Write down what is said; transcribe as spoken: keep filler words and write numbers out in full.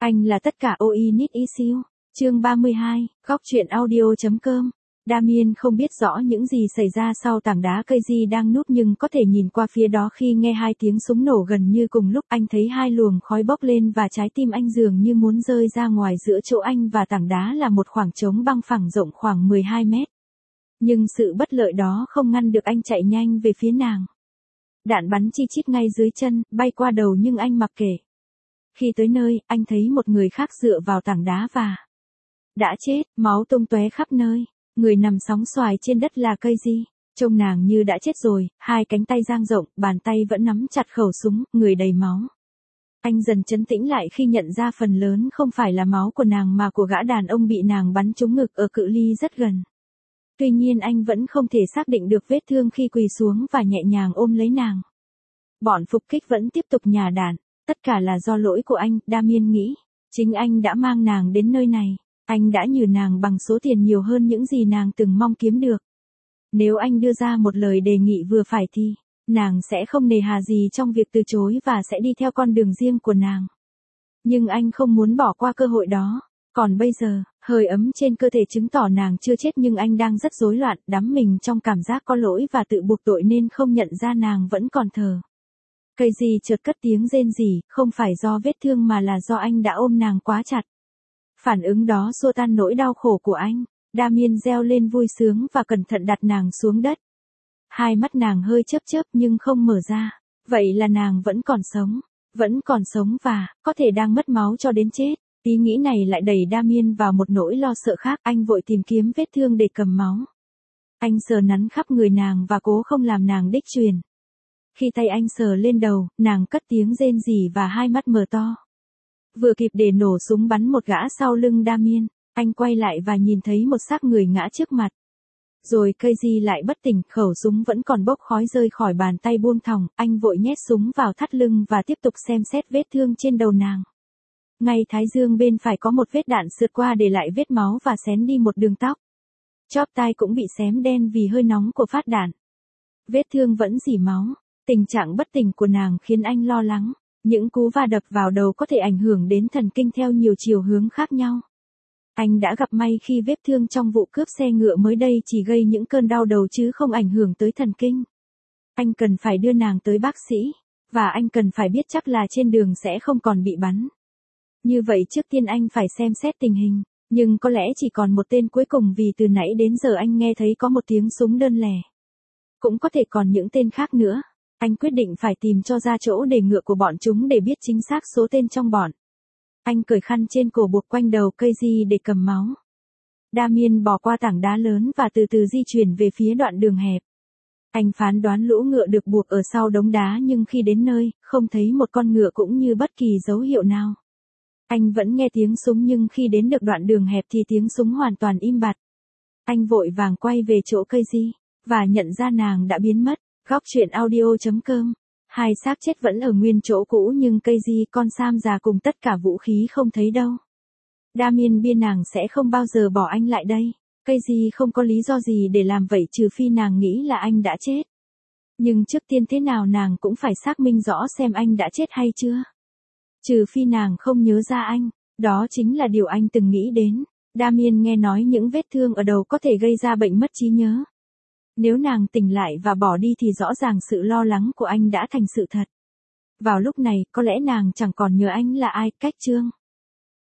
Anh là tất cả ôi need issue. Chương ba mươi hai, góc truyện audio.com. Damien không biết rõ những gì xảy ra sau tảng đá cây di đang núp nhưng có thể nhìn qua phía đó khi nghe hai tiếng súng nổ gần như cùng lúc. Anh thấy hai luồng khói bốc lên và trái tim anh dường như muốn rơi ra ngoài. Giữa chỗ anh và tảng đá là một khoảng trống băng phẳng rộng khoảng mười hai mét. Nhưng sự bất lợi đó không ngăn được anh chạy nhanh về phía nàng. Đạn bắn chi chít ngay dưới chân, bay qua đầu nhưng anh mặc kệ. Khi tới nơi, anh thấy một người khác dựa vào tảng đá và đã chết, máu tung tóe khắp nơi. Người nằm sóng xoài trên đất là cây di. Trông nàng như đã chết rồi, hai cánh tay dang rộng, bàn tay vẫn nắm chặt khẩu súng, người đầy máu. Anh dần trấn tĩnh lại khi nhận ra phần lớn không phải là máu của nàng mà của gã đàn ông bị nàng bắn trúng ngực ở cự ly rất gần. Tuy nhiên anh vẫn không thể xác định được vết thương khi quỳ xuống và nhẹ nhàng ôm lấy nàng. Bọn phục kích vẫn tiếp tục nhả đạn. Tất cả là do lỗi của anh, Damien nghĩ. Chính anh đã mang nàng đến nơi này. Anh đã nhử nàng bằng số tiền nhiều hơn những gì nàng từng mong kiếm được. Nếu anh đưa ra một lời đề nghị vừa phải thì, nàng sẽ không nề hà gì trong việc từ chối và sẽ đi theo con đường riêng của nàng. Nhưng anh không muốn bỏ qua cơ hội đó. Còn bây giờ, hơi ấm trên cơ thể chứng tỏ nàng chưa chết nhưng anh đang rất rối loạn, đắm mình trong cảm giác có lỗi và tự buộc tội nên không nhận ra nàng vẫn còn thở. Cây gì chợt cất tiếng rên rỉ, không phải do vết thương mà là do anh đã ôm nàng quá chặt. Phản ứng đó xua tan nỗi đau khổ của anh. Damien reo lên vui sướng và cẩn thận đặt nàng xuống đất. Hai mắt nàng hơi chớp chớp nhưng không mở ra. Vậy là nàng vẫn còn sống. Vẫn còn sống và, có thể đang mất máu cho đến chết. Ý nghĩ này lại đẩy Damien vào một nỗi lo sợ khác. Anh vội tìm kiếm vết thương để cầm máu. Anh sờ nắn khắp người nàng và cố không làm nàng đích truyền. Khi tay anh sờ lên đầu, nàng cất tiếng rên rỉ và hai mắt mở to. Vừa kịp để nổ súng bắn một gã sau lưng Damien, anh quay lại và nhìn thấy một xác người ngã trước mặt. Rồi cây di lại bất tỉnh, khẩu súng vẫn còn bốc khói rơi khỏi bàn tay buông thòng, anh vội nhét súng vào thắt lưng và tiếp tục xem xét vết thương trên đầu nàng. Ngay thái dương bên phải có một vết đạn sượt qua để lại vết máu và xén đi một đường tóc. Chóp tai cũng bị xém đen vì hơi nóng của phát đạn. Vết thương vẫn rỉ máu. Tình trạng bất tỉnh của nàng khiến anh lo lắng. Những cú va đập vào đầu có thể ảnh hưởng đến thần kinh theo nhiều chiều hướng khác nhau. Anh đã gặp may khi vết thương trong vụ cướp xe ngựa mới đây chỉ gây những cơn đau đầu chứ không ảnh hưởng tới thần kinh. Anh cần phải đưa nàng tới bác sĩ, và anh cần phải biết chắc là trên đường sẽ không còn bị bắn. Như vậy trước tiên anh phải xem xét tình hình, nhưng có lẽ chỉ còn một tên cuối cùng vì từ nãy đến giờ anh nghe thấy có một tiếng súng đơn lẻ. Cũng có thể còn những tên khác nữa. Anh quyết định phải tìm cho ra chỗ để ngựa của bọn chúng để biết chính xác số tên trong bọn. Anh cởi khăn trên cổ buộc quanh đầu cây di để cầm máu. Damien bò qua tảng đá lớn và từ từ di chuyển về phía đoạn đường hẹp. Anh phán đoán lũ ngựa được buộc ở sau đống đá nhưng khi đến nơi, không thấy một con ngựa cũng như bất kỳ dấu hiệu nào. Anh vẫn nghe tiếng súng nhưng khi đến được đoạn đường hẹp thì tiếng súng hoàn toàn im bặt. Anh vội vàng quay về chỗ cây di, và nhận ra nàng đã biến mất. Góc truyện audio.com. Hai xác chết vẫn ở nguyên chỗ cũ nhưng cây di con Sam già cùng tất cả vũ khí không thấy đâu. Damien biết nàng sẽ không bao giờ bỏ anh lại đây. Cây di không có lý do gì để làm vậy trừ phi nàng nghĩ là anh đã chết. Nhưng trước tiên thế nào nàng cũng phải xác minh rõ xem anh đã chết hay chưa. Trừ phi nàng không nhớ ra anh. Đó chính là điều anh từng nghĩ đến. Damien nghe nói những vết thương ở đầu có thể gây ra bệnh mất trí nhớ. Nếu nàng tỉnh lại và bỏ đi thì rõ ràng sự lo lắng của anh đã thành sự thật. Vào lúc này, có lẽ nàng chẳng còn nhớ anh là ai. Cách chương